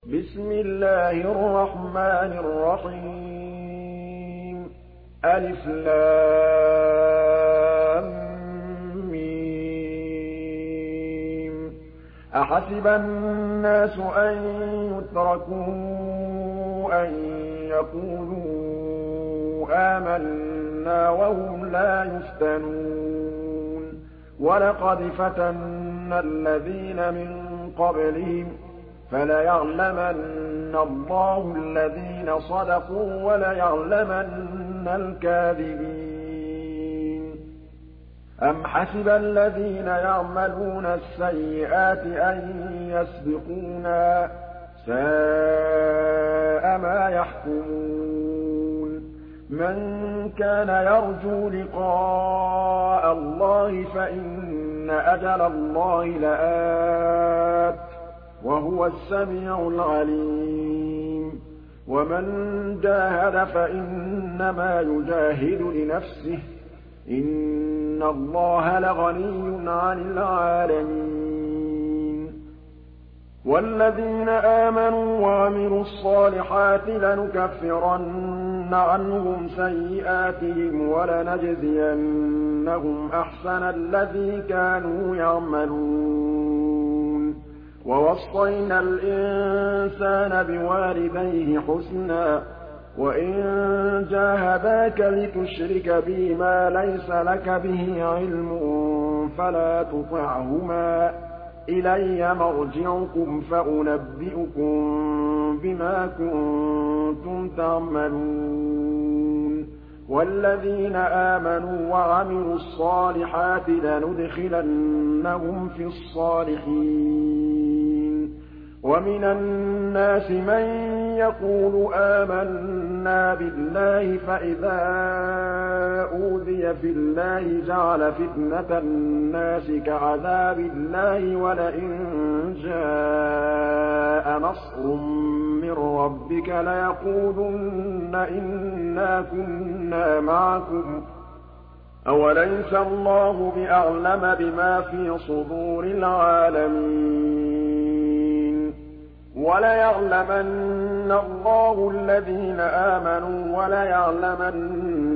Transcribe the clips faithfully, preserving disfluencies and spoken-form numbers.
بسم الله الرحمن الرحيم ألف لام ميم أحسب الناس أن يتركوا أن يقولوا آمنا وهم لا يفتنون ولقد فتنا الذين من قبلهم فليعلمن الله الذين صدقوا وليعلمن الكاذبين أم حسب الذين يعملون السيئات أن يسبقونا ساء ما يحكمون من كان يرجو لقاء الله فإن أجل الله لآت وهو السميع العليم ومن جاهد فإنما يجاهد لنفسه إن الله لغني عن العالمين والذين آمنوا وعملوا الصالحات لنكفرن عنهم سيئاتهم ولنجزينهم أحسن الذي كانوا يعملون ووصينا الإنسان بوالديه حسنا وإن جاهداك لتشرك بي ما ليس لك به علم فلا تطعهما إلي مرجعكم فأنبئكم بما كنتم تعملون والذين آمنوا وعملوا الصالحات لندخلنهم في الصالحين ومن الناس من يقول آمنا بالله فإذا أوذي في الله جعل فتنة الناس كعذاب الله ولئن جاء نصر من ربك ليقولن إنا كنا معكم أوليس الله بأعلم بما في صدور العالمين وليعلمن الله الذين آمنوا وليعلمن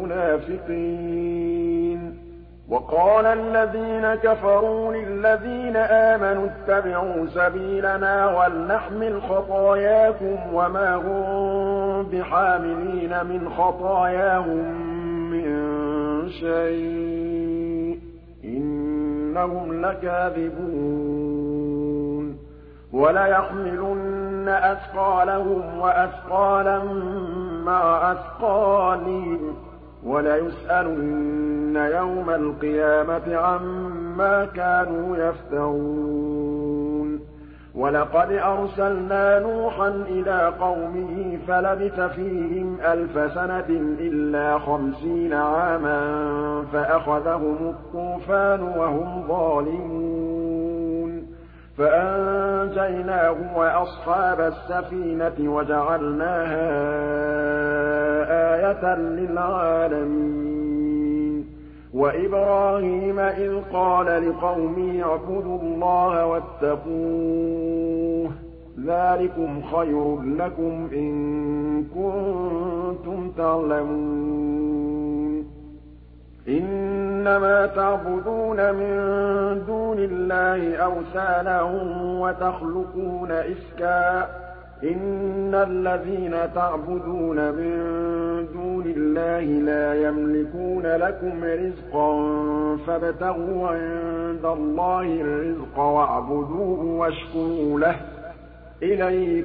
المنافقين وقال الذين كفروا للذين آمنوا اتبعوا سبيلنا ولنحمل خطاياكم وما هم بحاملين من خطاياهم من شيء إنهم لكاذبون وليحملن أثقالهم وأثقالا مع أثقالهم وليسألن يوم القيامة عما كانوا يفترون ولقد أرسلنا نوحا إلى قومه فلبث فيهم ألف سنة إلا خمسين عاما فأخذهم الطوفان وهم ظالمون فأنجيناه وأصحاب السفينة وجعلناها آية للعالمين وإبراهيم إذ قال لقومه اعبدوا الله واتقوه ذلكم خير لكم إن كنتم تعلمون إنما تعبدون من دون الله أوثانا وتخلقون إفكا إن الذين تعبدون من دون الله لا يملكون لكم رزقا فابتغوا عند الله الرزق واعبدوه واشكروا له إليه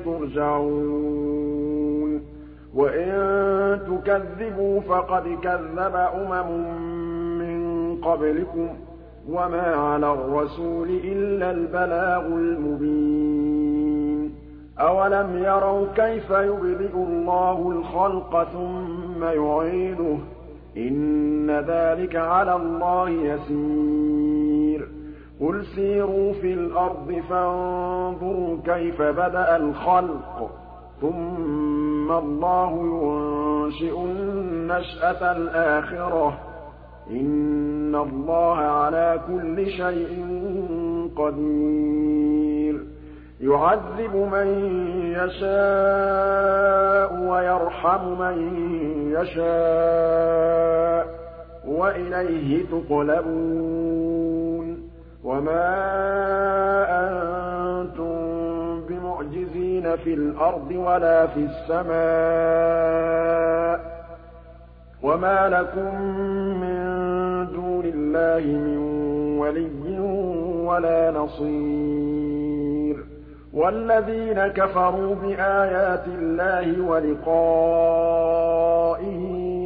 ترجعون وإن تكذبوا فقد كذب أمم من قبلكم وما على الرسول إلا البلاغ المبين أولم يروا كيف يبدئ الله الخلق ثم يعيده إن ذلك على الله يسير قل سيروا في الأرض فانظروا كيف بدأ الخلق ثم الله ينشئ النشأة الآخرة إن الله على كل شيء قدير يعذب من يشاء ويرحم من يشاء وإليه تقلبون وما أنتم بمعجزين في الأرض ولا في السماء وما لكم من دون الله من ولي ولا نصير والذين كفروا بآيات الله ولقائه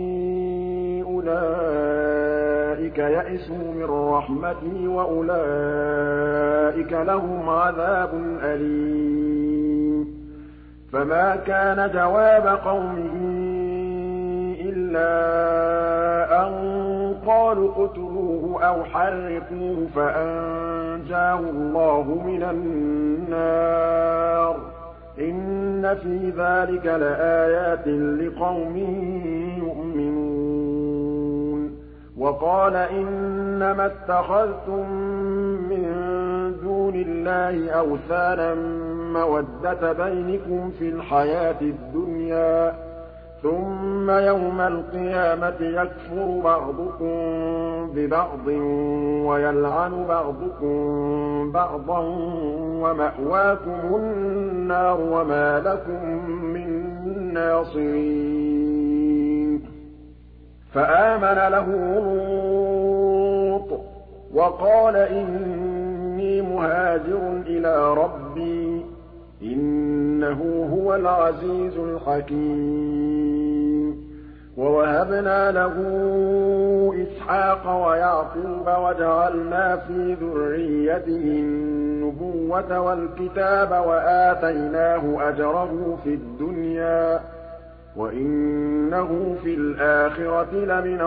أولئك يئسوا من رحمتي وأولئك لهم عذاب أليم فما كان جواب قومه إلا أن قالوا اقتلوه أو حرقوه فأنجاه الله من النار إن في ذلك لآيات لقوم يؤمنون وقال إنما اتخذتم من دون الله أوثانا مودة بينكم في الحياة الدنيا ثم يوم القيامة يكفر بعضكم ببعض ويلعن بعضكم بعضا ومأواكم النار وما لكم من ناصرين فآمن له لوط وقال إني مهاجر إلى ربي إنه هو العزيز الحكيم ووهبنا له إسحاق ويعقوب وجعلنا في ذريته النبوة والكتاب وآتيناه أجره في الدنيا وإنه في الآخرة لمن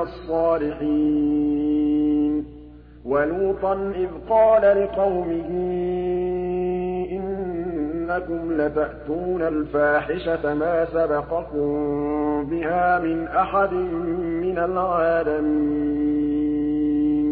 الصالحين ولوطا إذ قال لقومه إنكم لتأتون الفاحشة ما سبقكم بها من أحد من العالمين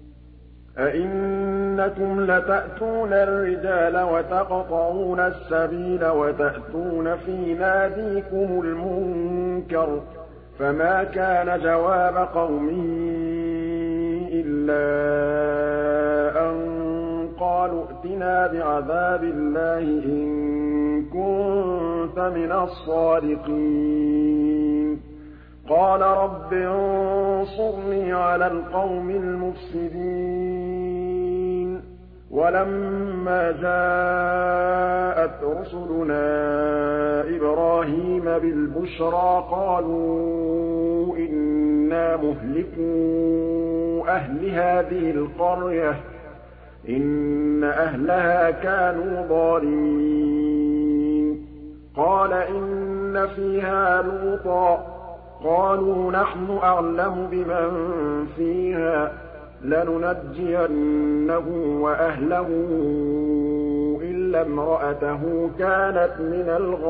أئنكم لتأتون الرجال وتقطعون السبيل وتأتون في ناديكم المنكر فما كان جواب قومه إلا أن قالوا ائتنا بعذاب الله إن كنت من الصادقين قال رب انصرني على القوم المفسدين ولما جاءت رسلنا إبراهيم بالبشرى قالوا إنا مهلكو أهل هذه القرية إن أهلها كانوا ظالمين قال إن فيها لوطا قالوا نحن أعلم بمن فيها لننجينه وأهله إلا امرأته كانت من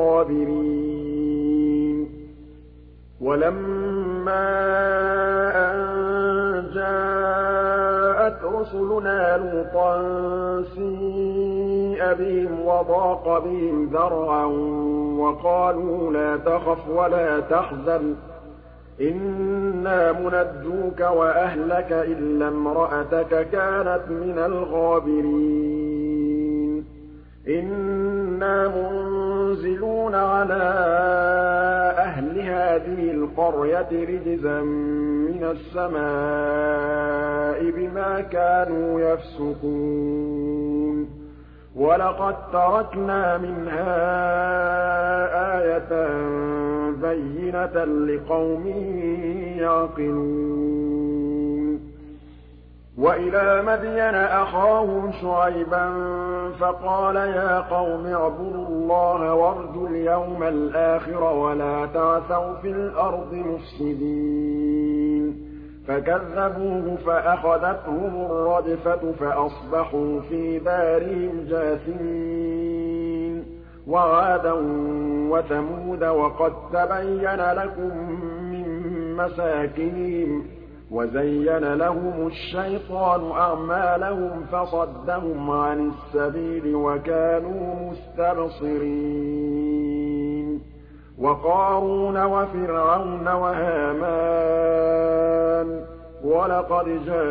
الغابرين ولما أن جاءت رسلنا لوطا سيء بهم وضاق بهم ذرعا وقالوا لا تخف ولا تحزن إنا منجوك وأهلك إلا امرأتك كانت من الغابرين إنا منزلون على أهل هذه القرية رجزا من السماء بما كانوا يفسقون ولقد تركنا منها آية بينة لقوم يعقلون وإلى مدين أخاهم شعيبا فقال يا قوم اعبدوا الله وارجوا اليوم الآخر ولا تعثوا في الأرض مفسدين فكذبوه فأخذتهم الرجفة فأصبحوا في دارهم جاثمين وعادا وثمود وقد تبين لكم من مساكنهم وَزَيَّنَ لَهُمُ الشَّيْطَانُ أَعْمَالَهُمْ فَصَدَّهُمْ عَنِ السَّبِيلِ وَكَانُوا مُسْتَبْصِرِينَ وَقَارُونَ وَفِرْعَوْنَ وَهَامَانَ وَلَقَدْ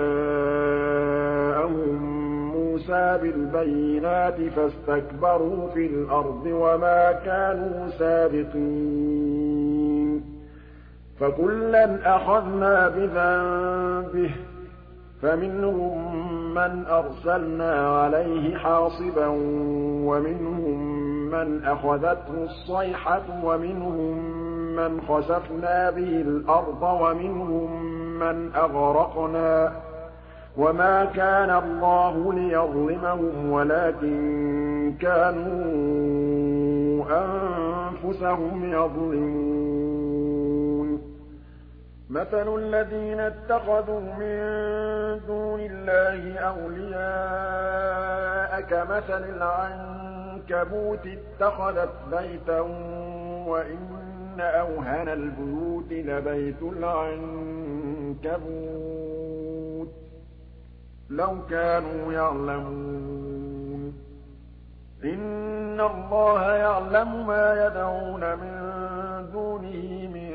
جَاءَهُم مُوسَىٰ بِالْبَيِّنَاتِ فَاسْتَكْبَرُوا فِي الْأَرْضِ وَمَا كَانُوا سَابِقِينَ فَكُلًّا أَخَذْنَا بِذَنبِهِ فَمِنْهُم مَّنْ أَرْسَلْنَا عَلَيْهِ حَاصِبًا وَمِنْهُم مَّنْ أَخَذَتْهُ الصَّيْحَةُ وَمِنْهُم مَّنْ خَسَفْنَا بِهِ الْأَرْضَ وَمِنْهُم مَّنْ أَغْرَقْنَا وَمَا كَانَ اللَّهُ لِيَظْلِمَهُمْ وَلَٰكِن كَانُوا أَنفُسَهُمْ يَظْلِمُونَ مَثَلُ الَّذِينَ اتَّخَذُوا مِن دُونِ اللَّهِ أَوْلِيَاءَ كَمَثَلِ الْعَنكَبُوتِ اتَّخَذَتْ بَيْتًا وَإِنَّ أَوْهَنَ الْبُيُوتِ لَبَيْتُ الْعَنكَبُوتِ لَوْ كَانُوا يَعْلَمُونَ إِنَّ اللَّهَ يَعْلَمُ مَا يَدْعُونَ مِن دُونِهِ مِن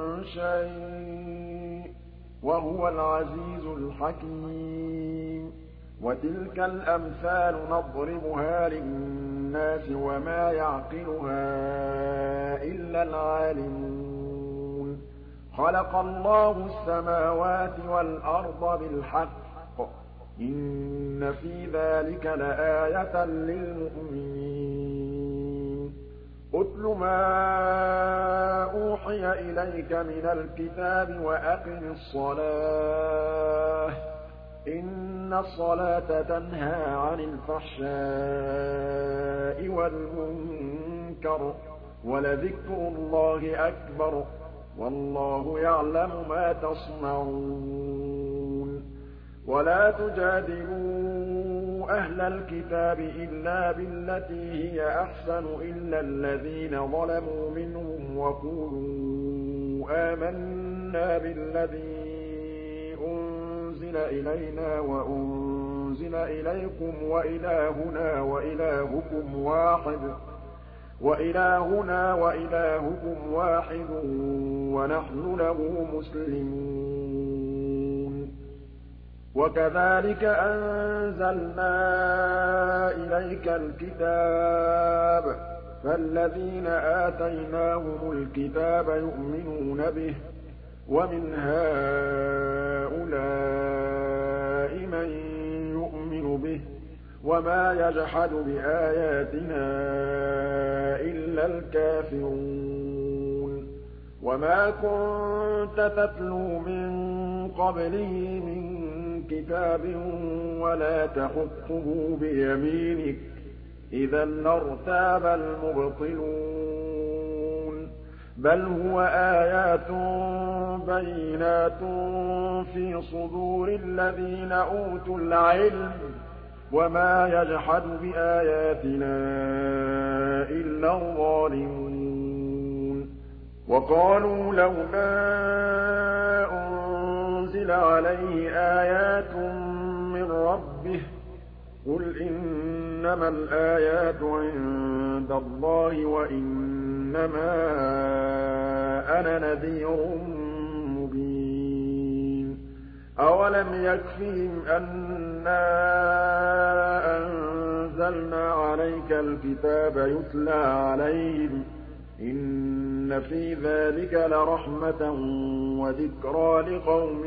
شَيْءٍ وَهُوَ الْعَزِيزُ الْحَكِيمُ وَتِلْكَ الْأَمْثَالُ نَضْرِبُهَا لِلنَّاسِ وَمَا يَعْقِلُهَا إِلَّا الْعَالِمُونَ خَلَقَ اللَّهُ السَّمَاوَاتِ وَالْأَرْضَ بِالْحَقِّ إِنَّ فِي ذَٰلِكَ لَآيَةً لِّلْمُؤْمِنِينَ اتْلُ مَا أُوحِيَ إِلَيْكَ مِنَ الْكِتَابِ وَأَقِمِ الصَّلَاةَ ۖ إِنَّ الصَّلَاةَ تَنْهَىٰ عَنِ الْفَحْشَاءِ وَالْمُنكَرِ ۚ وَلَذِكْرُ اللَّهِ أَكْبَرُ ۗ وَاللَّهُ يَعْلَمُ مَا تَصْنَعُونَ وَلَا تُجَادِلُوا أَهْلَ الْكِتَابِ إِلَّا بِالَّتِي هِيَ أَحْسَنُ إِلَّا الَّذِينَ ظَلَمُوا مِنْهُمْ وَقُولُوا آمَنَّا بِالَّذِي أُنزِلَ إِلَيْنَا وَأُنزِلَ إِلَيْكُمْ وَإِلَٰهُنَا وَإِلَٰهُكُمْ وَاحِدٌ وَإِلَٰهُنَا وَإِلَٰهُكُمْ وَاحِدٌ وَنَحْنُ لَهُ مُسْلِمُونَ وَكَذَٰلِكَ أَنزَلْنَا إِلَيْكَ الْكِتَابَ فَالَّذِينَ آتَيْنَاهُمُ الْكِتَابَ يُؤْمِنُونَ بِهِ وَمِنْ هَٰؤُلَاءِ مَن يُؤْمِنُ بِهِ وَمَا يَجْحَدُ بِآيَاتِنَا إِلَّا الْكَافِرُونَ وَمَا كُنتَ تَتْلُو مِن قَبْلِهِ مِن كِتَابٍ وَلَا تَخُطُّهُ بِيَمِينِكَ إِذًا لَّارْتَابَ الْمُبْطِلُونَ بَلْ هُوَ آيَاتٌ بَيِّنَاتٌ فِي صُدُورِ الَّذِينَ أُوتُوا الْعِلْمَ وَمَا يَجْحَدُ بِآيَاتِنَا إِلَّا الظَّالِمُونَ وَقَالُوا لَوْلَا أُنزِلَ عَلَيْهِ آيَاتٌ مِّن رَّبِّهِ ۖ قُلْ إِنَّمَا الْآيَاتُ عِندَ اللَّهِ وَإِنَّمَا أَنَا نَذِيرٌ مُّبِينٌ أَوَلَمْ يَكْفِهِمْ أَنَّا أَنزَلْنَا عَلَيْكَ الْكِتَابَ يُتْلَىٰ عَلَيْهِمْ ۚ إِنَّ فِي ذَٰلِكَ لَرَحْمَةً وَذِكْرَىٰ لِقَوْمٍ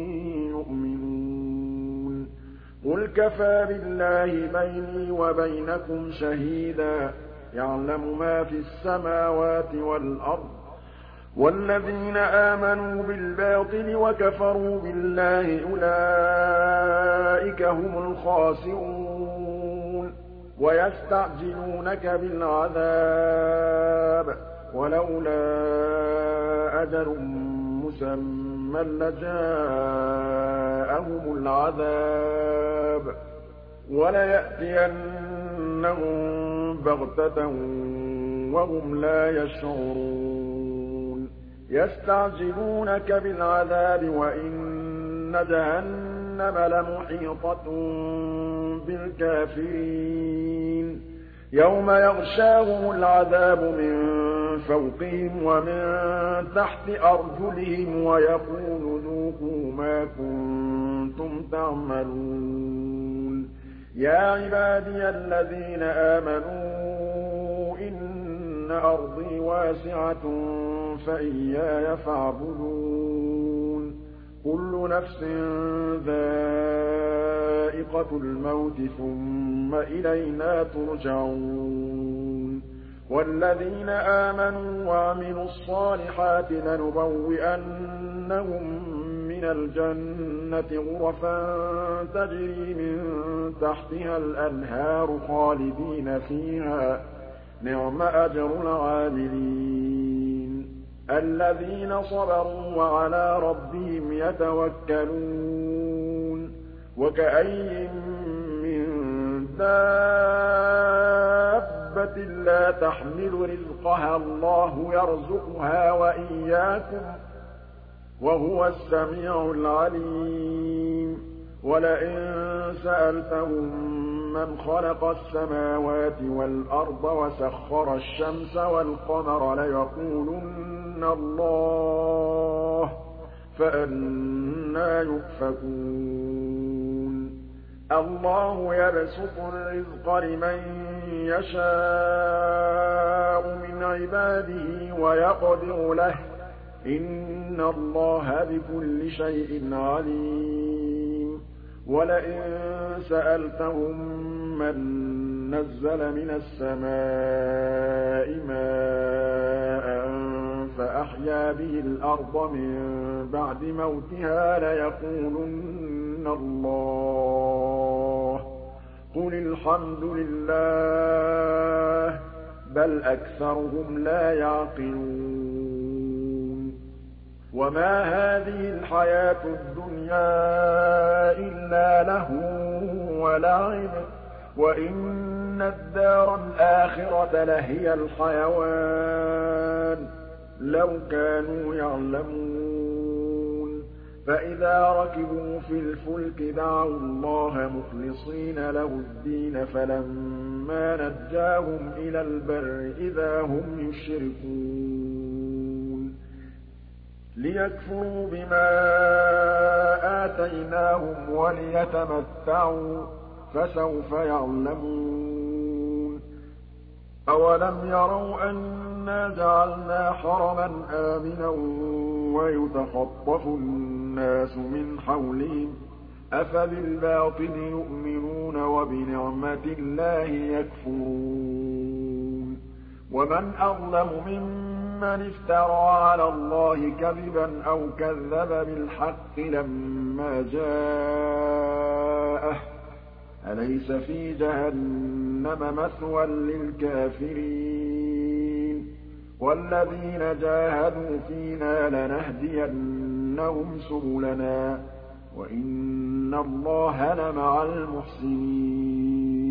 يُؤْمِنُونَ قُلْ كَفَىٰ بِاللَّهِ بَيْنِي وَبَيْنَكُمْ شَهِيدًا يَعْلَمُ مَا فِي السَّمَاوَاتِ وَالْأَرْضِ وَالَّذِينَ آمَنُوا بِالْبَاطِلِ وَكَفَرُوا بِاللَّهِ أُولَٰئِكَ هُمُ الْخَاسِرُونَ وَيَسْتَعْجِلُونَكَ بِالْعَذَابِ وَلَوْلَا أَجَلٌ مُّسَمًّى لَّجَاءَهُمُ الْعَذَابُ وَلَيَأْتِيَنَّهُم بَغْتَةً وَهُمْ لَا يَشْعُرُونَ يَسْتَعْجِلُونَكَ بِالْعَذَابِ وَإِنَّ جهنم لمحيطة بالكافرين يوم يغشاهم العذاب من فوقهم ومن تحت أرجلهم ويقول ذوقوا ما كنتم تعملون يا عبادي الذين آمنوا إن أرضي واسعة فإياي فاعبدون كل نفس ذائقة الموت ثم إلينا ترجعون والذين آمنوا وعملوا الصالحات لنبوئنهم من الجنة غرفا تجري من تحتها الأنهار خالدين فيها نعم أجر العاملين الذين صبروا وعلى ربهم يتوكلون وكأين من دابة لا تحمل رزقها الله يرزقها وإياكم وهو السميع العليم ولئن سألتهم من خلق السماوات والأرض وسخر الشمس والقمر ليقولن الله فأنى يؤفكون الله يبسط الرزق لمن يشاء من عباده ويقدر له إن الله بكل شيء عليم ولئن سألتهم من نزل من السماء ماء فأحيا به الأرض من بعد موتها ليقولن الله قل الحمد لله بل أكثرهم لا يعقلون وما هذه الحياة الدنيا إلا لهو ولعب وإن الدار الآخرة لهي الحيوان لو كانوا يعلمون فإذا ركبوا في الفلك دعوا الله مخلصين له الدين فلما نجاهم إلى البر إذا هم يشركون ليكفروا بما آتيناهم وليتمتعوا فسوف يعلمون أولم يروا أنا جعلنا حرما آمنا ويتخطف الناس من حولهم أفبالباطل يؤمنون وبنعمة الله يكفرون ومن أظلم ممن افترى على الله كذبا أو كذب بالحق لما جاءه أليس في جهنم مثوى للكافرين والذين جاهدوا فينا لنهدينهم سبلنا وإن الله لمع المحسنين